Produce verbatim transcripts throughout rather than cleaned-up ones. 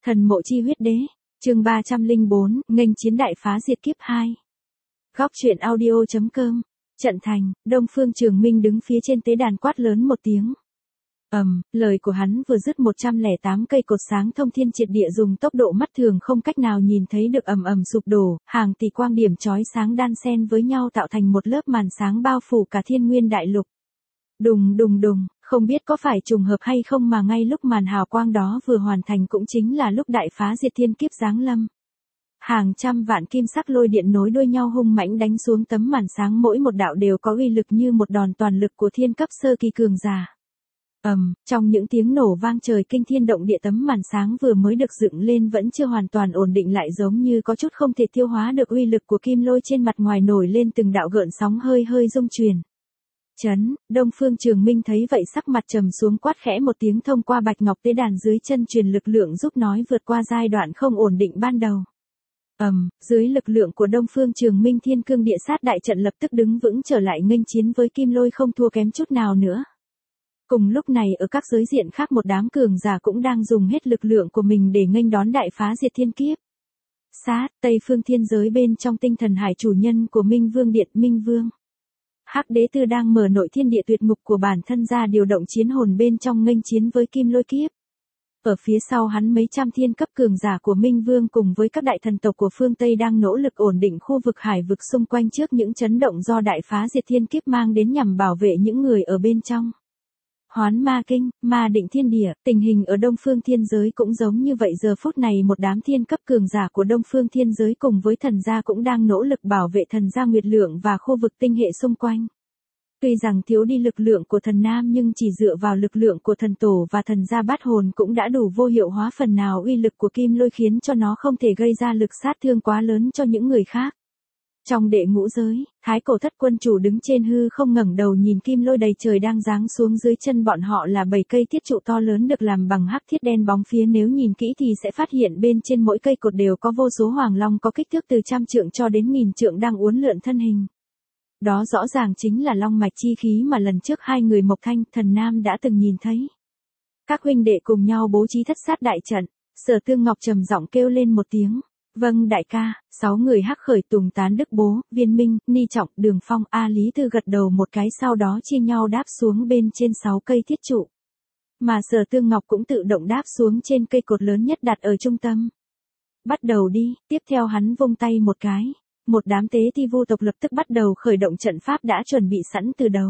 Thần mộ chi huyết đế, chương ba trăm lẻ bốn, nghênh chiến đại phá diệt kiếp hai. Góc truyện audio chấm com, trận thành, Đông Phương Trường Minh đứng phía trên tế đàn quát lớn một tiếng. Ầm, um, lời của hắn vừa dứt một trăm lẻ tám cây cột sáng thông thiên triệt địa dùng tốc độ mắt thường không cách nào nhìn thấy được ầm ầm sụp đổ, hàng tỷ quang điểm chói sáng đan xen với nhau tạo thành một lớp màn sáng bao phủ cả thiên nguyên đại lục. Đùng đùng đùng, không biết có phải trùng hợp hay không mà ngay lúc màn hào quang đó vừa hoàn thành cũng chính là lúc đại phá diệt thiên kiếp giáng lâm. Hàng trăm vạn kim sắc lôi điện nối đuôi nhau hung mãnh đánh xuống tấm màn sáng, mỗi một đạo đều có uy lực như một đòn toàn lực của thiên cấp sơ kỳ cường giả. Ầm, um, trong những tiếng nổ vang trời kinh thiên động địa, tấm màn sáng vừa mới được dựng lên vẫn chưa hoàn toàn ổn định lại giống như có chút không thể tiêu hóa được uy lực của kim lôi trên mặt ngoài nổi lên từng đạo gợn sóng hơi hơi rung chuyển. Chấn, Đông Phương Trường Minh thấy vậy sắc mặt trầm xuống quát khẽ một tiếng thông qua bạch ngọc tế đàn dưới chân truyền lực lượng giúp nói vượt qua giai đoạn không ổn định ban đầu. Ầm, um, dưới lực lượng của Đông Phương Trường Minh thiên cương địa sát đại trận lập tức đứng vững trở lại nghênh chiến với kim lôi không thua kém chút nào nữa. Cùng lúc này ở các giới diện khác một đám cường giả cũng đang dùng hết lực lượng của mình để nghênh đón đại phá diệt thiên kiếp. Sát, Tây Phương thiên giới bên trong tinh thần hải chủ nhân của Minh Vương Điện Minh Vương. Hắc Đế Tư đang mở nội thiên địa tuyệt ngục của bản thân ra điều động chiến hồn bên trong nghênh chiến với kim lôi kiếp. Ở phía sau hắn mấy trăm thiên cấp cường giả của Minh Vương cùng với các đại thần tộc của phương Tây đang nỗ lực ổn định khu vực hải vực xung quanh trước những chấn động do đại phá diệt thiên kiếp mang đến nhằm bảo vệ những người ở bên trong. Hoán ma kinh, ma định thiên địa, tình hình ở Đông Phương thiên giới cũng giống như vậy. Giờ phút này một đám thiên cấp cường giả của Đông Phương thiên giới cùng với thần gia cũng đang nỗ lực bảo vệ thần gia Nguyệt Lượng và khu vực tinh hệ xung quanh. Tuy rằng thiếu đi lực lượng của thần nam nhưng chỉ dựa vào lực lượng của thần tổ và thần gia bát hồn cũng đã đủ vô hiệu hóa phần nào uy lực của kim lôi, khiến cho nó không thể gây ra lực sát thương quá lớn cho những người khác. Trong đệ ngũ giới, Thái Cổ Thất Quân Chủ đứng trên hư không ngẩng đầu nhìn kim lôi đầy trời đang giáng xuống dưới chân bọn họ là bảy cây thiết trụ to lớn được làm bằng hắc thiết đen bóng phía, nếu nhìn kỹ thì sẽ phát hiện bên trên mỗi cây cột đều có vô số hoàng long có kích thước từ trăm trượng cho đến nghìn trượng đang uốn lượn thân hình. Đó rõ ràng chính là long mạch chi khí mà lần trước hai người Mộc Thanh, Thần Nam đã từng nhìn thấy. Các huynh đệ cùng nhau bố trí thất sát đại trận, Sở Tương Ngọc trầm giọng kêu lên một tiếng. Vâng đại ca. Sáu người hắc khởi Tùng Tán Đức Bố, Viên Minh, Ni Trọng, Đường Phong, A Lý Tư gật đầu một cái, sau đó chia nhau đáp xuống bên trên sáu cây thiết trụ. Mà Sở Tương Ngọc cũng tự động đáp xuống trên cây cột lớn nhất đặt ở trung tâm. Bắt đầu đi, tiếp theo hắn vung tay một cái. Một đám tế thi vu tộc lập tức bắt đầu khởi động trận pháp đã chuẩn bị sẵn từ đầu.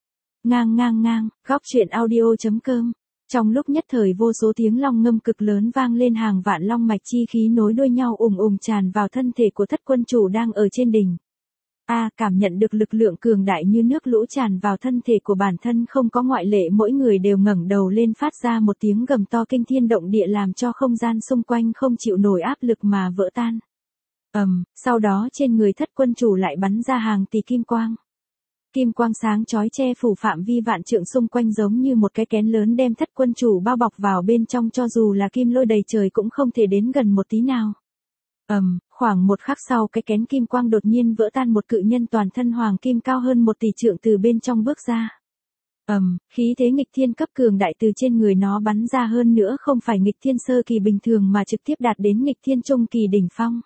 Ngang ngang ngang, góc truyện audio chấm com. Trong lúc nhất thời vô số tiếng long ngâm cực lớn vang lên, hàng vạn long mạch chi khí nối đuôi nhau ùng ùng tràn vào thân thể của Thất Quân Chủ đang ở trên đỉnh. A, à, cảm nhận được lực lượng cường đại như nước lũ tràn vào thân thể của bản thân không có ngoại lệ, mỗi người đều ngẩng đầu lên phát ra một tiếng gầm to kinh thiên động địa làm cho không gian xung quanh không chịu nổi áp lực mà vỡ tan. Ầm, um, sau đó trên người Thất Quân Chủ lại bắn ra hàng tỷ kim quang. Kim quang sáng chói che phủ phạm vi vạn trượng xung quanh giống như một cái kén lớn đem Thất Quân Chủ bao bọc vào bên trong, cho dù là kim lôi đầy trời cũng không thể đến gần một tí nào. Ầm, um, khoảng một khắc sau cái kén kim quang đột nhiên vỡ tan, một cự nhân toàn thân hoàng kim cao hơn một tỷ trượng từ bên trong bước ra. Ầm, um, khí thế nghịch thiên cấp cường đại từ trên người nó bắn ra, hơn nữa không phải nghịch thiên sơ kỳ bình thường mà trực tiếp đạt đến nghịch thiên trung kỳ đỉnh phong.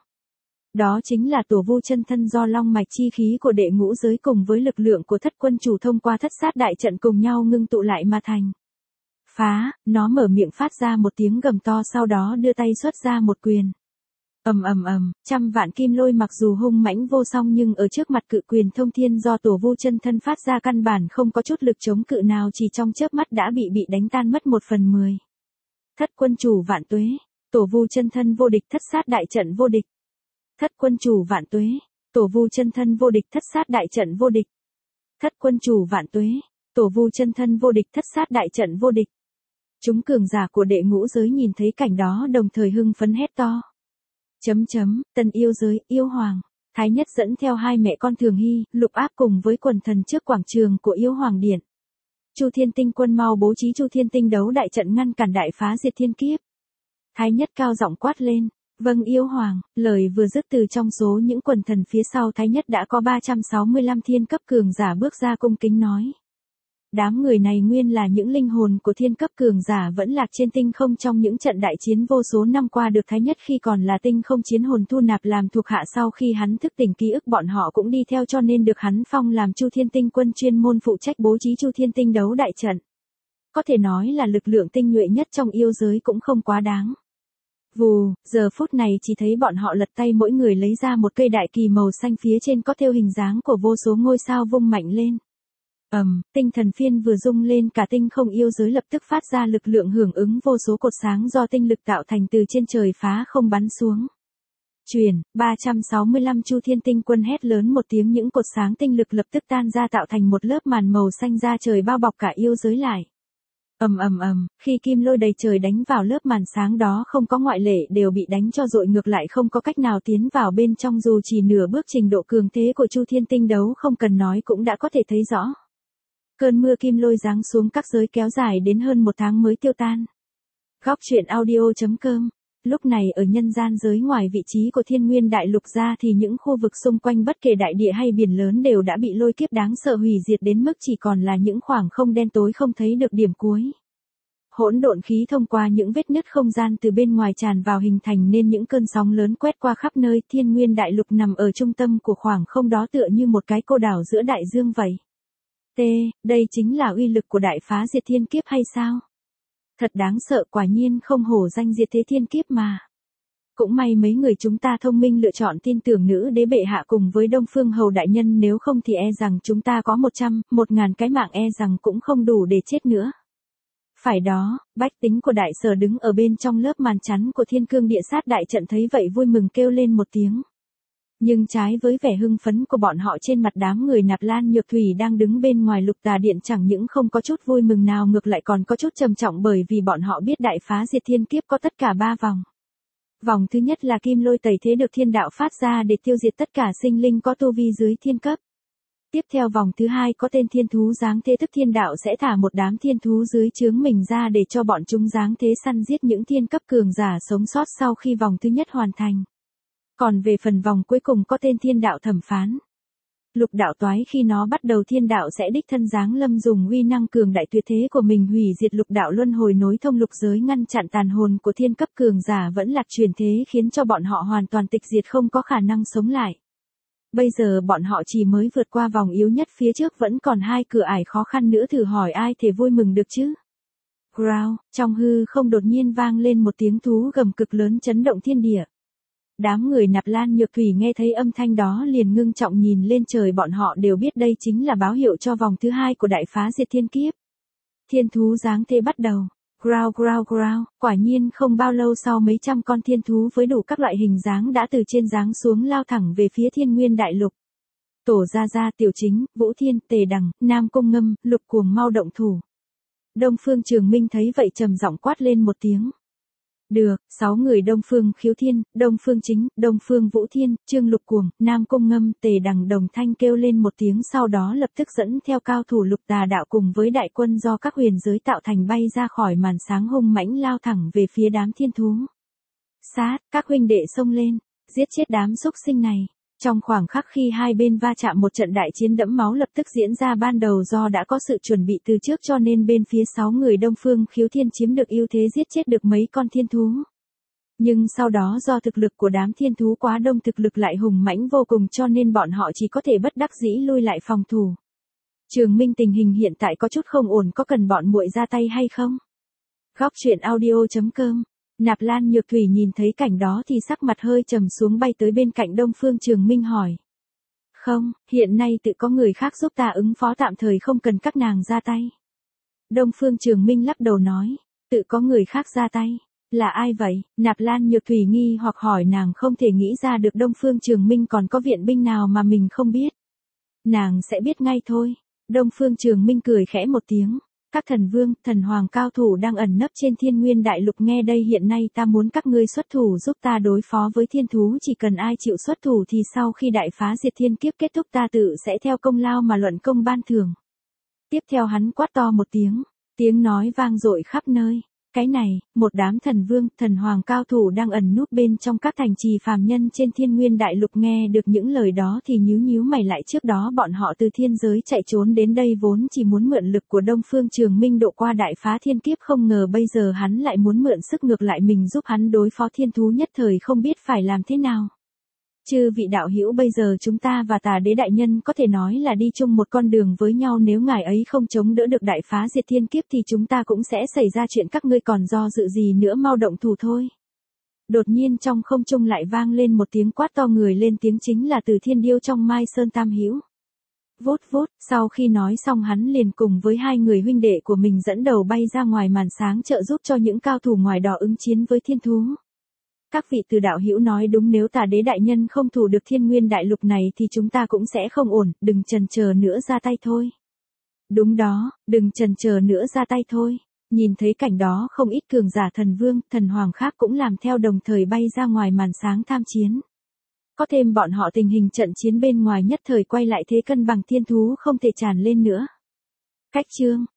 Đó chính là Tổ Vu chân thân do long mạch chi khí của đệ ngũ giới cùng với lực lượng của Thất Quân Chủ thông qua thất sát đại trận cùng nhau ngưng tụ lại mà thành. Phá, nó mở miệng phát ra một tiếng gầm to, sau đó đưa tay xuất ra một quyền. Ầm ầm ầm, trăm vạn kim lôi mặc dù hung mãnh vô song nhưng ở trước mặt cự quyền thông thiên do Tổ Vu chân thân phát ra căn bản không có chút lực chống cự nào, chỉ trong chớp mắt đã bị bị đánh tan mất một phần mười. Thất Quân Chủ vạn tuế, Tổ Vu chân thân vô địch, thất sát đại trận vô địch. Thất Quân Chủ vạn tuế, Tổ Vu chân thân vô địch, thất sát đại trận vô địch. Thất Quân Chủ vạn tuế, Tổ Vu chân thân vô địch, thất sát đại trận vô địch. Chúng cường giả của đệ ngũ giới nhìn thấy cảnh đó đồng thời hưng phấn hét to. Chấm chấm, Tân yêu giới, yêu hoàng, Thái Nhất dẫn theo hai mẹ con Thường Hy, Lục Áp cùng với quần thần trước quảng trường của yêu hoàng điện. Chu Thiên Tinh quân mau bố trí Chu Thiên Tinh đấu đại trận ngăn cản đại phá diệt thiên kiếp. Thái Nhất cao giọng quát lên. Vâng yêu hoàng, lời vừa dứt từ trong số những quần thần phía sau Thái Nhất đã có ba trăm sáu mươi lăm thiên cấp cường giả bước ra cung kính nói. Đám người này nguyên là những linh hồn của thiên cấp cường giả vẫn lạc trên tinh không trong những trận đại chiến vô số năm qua được Thái Nhất khi còn là tinh không chiến hồn thu nạp làm thuộc hạ, sau khi hắn thức tỉnh ký ức bọn họ cũng đi theo cho nên được hắn phong làm Chu Thiên Tinh quân chuyên môn phụ trách bố trí Chu Thiên Tinh đấu đại trận. Có thể nói là lực lượng tinh nhuệ nhất trong yêu giới cũng không quá đáng. Vù, giờ phút này chỉ thấy bọn họ lật tay mỗi người lấy ra một cây đại kỳ màu xanh phía trên có thêu hình dáng của vô số ngôi sao vung mạnh lên. Ầm, um, tinh thần phiên vừa rung lên cả tinh không yêu giới lập tức phát ra lực lượng hưởng ứng vô số cột sáng do tinh lực tạo thành từ trên trời phá không bắn xuống. Truyền, ba trăm sáu mươi lăm Chu Thiên Tinh quân hét lớn một tiếng, những cột sáng tinh lực lập tức tan ra tạo thành một lớp màn màu xanh ra trời bao bọc cả yêu giới lại. Ầm ầm ầm, khi kim lôi đầy trời đánh vào lớp màn sáng đó không có ngoại lệ đều bị đánh cho dội ngược lại, không có cách nào tiến vào bên trong dù chỉ nửa bước. Trình độ cường thế của Chu Thiên Tinh đấu không cần nói cũng đã có thể thấy rõ. Cơn mưa kim lôi giáng xuống các giới kéo dài đến hơn một tháng mới tiêu tan. Góc truyện audio chấm com. Lúc này ở nhân gian giới ngoài vị trí của Thiên Nguyên Đại Lục ra thì những khu vực xung quanh bất kể đại địa hay biển lớn đều đã bị lôi kiếp đáng sợ hủy diệt đến mức chỉ còn là những khoảng không đen tối không thấy được điểm cuối. Hỗn độn khí thông qua những vết nứt không gian từ bên ngoài tràn vào hình thành nên những cơn sóng lớn quét qua khắp nơi. Thiên Nguyên Đại Lục nằm ở trung tâm của khoảng không đó tựa như một cái cô đảo giữa đại dương vậy. T, đây chính là uy lực của đại phá diệt thiên kiếp hay sao? Thật đáng sợ, quả nhiên không hổ danh diệt thế thiên kiếp mà. Cũng may mấy người chúng ta thông minh lựa chọn tin tưởng nữ đế bệ hạ cùng với Đông Phương Hầu đại nhân, nếu không thì e rằng chúng ta có một trăm, một ngàn cái mạng e rằng cũng không đủ để chết nữa. Phải đó, bách tính của đại sở đứng ở bên trong lớp màn chắn của thiên cương địa sát đại trận thấy vậy vui mừng kêu lên một tiếng. Nhưng trái với vẻ hưng phấn của bọn họ, trên mặt đám người Nạp Lan Nhược Thủy đang đứng bên ngoài Lục Tà Điện chẳng những không có chút vui mừng nào, ngược lại còn có chút trầm trọng, bởi vì bọn họ biết đại phá diệt thiên kiếp có tất cả ba vòng. Vòng thứ nhất là kim lôi tẩy thế được thiên đạo phát ra để tiêu diệt tất cả sinh linh có tu vi dưới thiên cấp. Tiếp theo vòng thứ hai có tên thiên thú giáng thế, tức thiên đạo sẽ thả một đám thiên thú dưới trướng mình ra để cho bọn chúng giáng thế săn giết những thiên cấp cường giả sống sót sau khi vòng thứ nhất hoàn thành. Còn về phần vòng cuối cùng có tên thiên đạo thẩm phán. Lục đạo toái khi nó bắt đầu thiên đạo sẽ đích thân giáng lâm dùng uy năng cường đại tuyệt thế của mình hủy diệt lục đạo luân hồi, nối thông lục giới, ngăn chặn tàn hồn của thiên cấp cường giả vẫn lạc truyền thế, khiến cho bọn họ hoàn toàn tịch diệt không có khả năng sống lại. Bây giờ bọn họ chỉ mới vượt qua vòng yếu nhất, phía trước vẫn còn hai cửa ải khó khăn nữa, thử hỏi ai thể vui mừng được chứ. Growl, trong hư không đột nhiên vang lên một tiếng thú gầm cực lớn chấn động thiên địa. Đám người Nạp Lan Nhược Thủy nghe thấy âm thanh đó liền ngưng trọng nhìn lên trời, bọn họ đều biết đây chính là báo hiệu cho vòng thứ hai của đại phá diệt thiên kiếp. Thiên thú giáng thế bắt đầu. Growl growl growl, quả nhiên không bao lâu sau mấy trăm con thiên thú với đủ các loại hình dáng đã từ trên giáng xuống lao thẳng về phía Thiên Nguyên Đại Lục. Tổ Gia Gia, Tiểu Chính, Vũ Thiên, Tề Đằng, Nam Cung Ngâm, Lục Cuồng mau động thủ. Đông Phương Trường Minh thấy vậy trầm giọng quát lên một tiếng. Được, sáu người Đông Phương Khiếu Thiên, Đông Phương Chính, Đông Phương Vũ Thiên, Trương Lục Cuồng, Nam Cung Ngâm, Tề Đằng đồng thanh kêu lên một tiếng, sau đó lập tức dẫn theo cao thủ Lục Tà Đạo cùng với đại quân do các huyền giới tạo thành bay ra khỏi màn sáng, hung mãnh lao thẳng về phía đám thiên thú. Sát, các huynh đệ xông lên, giết chết đám xúc sinh này. Trong khoảng khắc khi hai bên va chạm, một trận đại chiến đẫm máu lập tức diễn ra. Ban đầu do đã có sự chuẩn bị từ trước cho nên bên phía sáu người Đông Phương Khiếu Thiên chiếm được ưu thế, giết chết được mấy con thiên thú. Nhưng sau đó do thực lực của đám thiên thú quá đông, thực lực lại hùng mãnh vô cùng cho nên bọn họ chỉ có thể bất đắc dĩ lui lại phòng thủ. Trường Minh, tình hình hiện tại có chút không ổn, có cần bọn muội ra tay hay không? Góc truyện audio chấm com. Nạp Lan Nhược Thủy nhìn thấy cảnh đó thì sắc mặt hơi trầm xuống, bay tới bên cạnh Đông Phương Trường Minh hỏi. Không, hiện nay tự có người khác giúp ta ứng phó, tạm thời không cần các nàng ra tay. Đông Phương Trường Minh lắc đầu nói, tự có người khác ra tay. Là ai vậy? Nạp Lan Nhược Thủy nghi hoặc hỏi, nàng không thể nghĩ ra được Đông Phương Trường Minh còn có viện binh nào mà mình không biết. Nàng sẽ biết ngay thôi. Đông Phương Trường Minh cười khẽ một tiếng. Các thần vương, thần hoàng cao thủ đang ẩn nấp trên Thiên Nguyên Đại Lục nghe đây, hiện nay ta muốn các ngươi xuất thủ giúp ta đối phó với thiên thú, chỉ cần ai chịu xuất thủ thì sau khi đại phá diệt thiên kiếp kết thúc ta tự sẽ theo công lao mà luận công ban thưởng. Tiếp theo hắn quát to một tiếng, tiếng nói vang dội khắp nơi. Cái này, một đám thần vương, thần hoàng cao thủ đang ẩn núp bên trong các thành trì phàm nhân trên thiên nguyên đại lục nghe được những lời đó thì nhíu nhíu mày lại, trước đó bọn họ từ thiên giới chạy trốn đến đây vốn chỉ muốn mượn lực của Đông Phương Trường Minh độ qua đại phá thiên kiếp, không ngờ bây giờ hắn lại muốn mượn sức ngược lại mình giúp hắn đối phó thiên thú, nhất thời không biết phải làm thế nào. Chư vị đạo hữu, bây giờ chúng ta và Tà Đế đại nhân có thể nói là đi chung một con đường với nhau, nếu ngài ấy không chống đỡ được đại phá diệt thiên kiếp thì chúng ta cũng sẽ xảy ra chuyện, các ngươi còn do dự gì nữa, mau động thủ thôi. Đột nhiên trong không trung lại vang lên một tiếng quát to, người lên tiếng chính là Từ Thiên Điêu trong Mai Sơn Tam Hữu. Vút vút, sau khi nói xong hắn liền cùng với hai người huynh đệ của mình dẫn đầu bay ra ngoài màn sáng trợ giúp cho những cao thủ ngoài đỏ ứng chiến với thiên thú. Các vị Từ đạo hữu nói đúng, nếu Tà Đế đại nhân không thủ được thiên nguyên đại lục này thì chúng ta cũng sẽ không ổn, đừng chần chờ nữa, ra tay thôi. Đúng đó, đừng chần chờ nữa, ra tay thôi. Nhìn thấy cảnh đó, không ít cường giả thần vương, thần hoàng khác cũng làm theo, đồng thời bay ra ngoài màn sáng tham chiến. Có thêm bọn họ, tình hình trận chiến bên ngoài nhất thời quay lại, thế cân bằng thiên thú không thể tràn lên nữa. Cách chương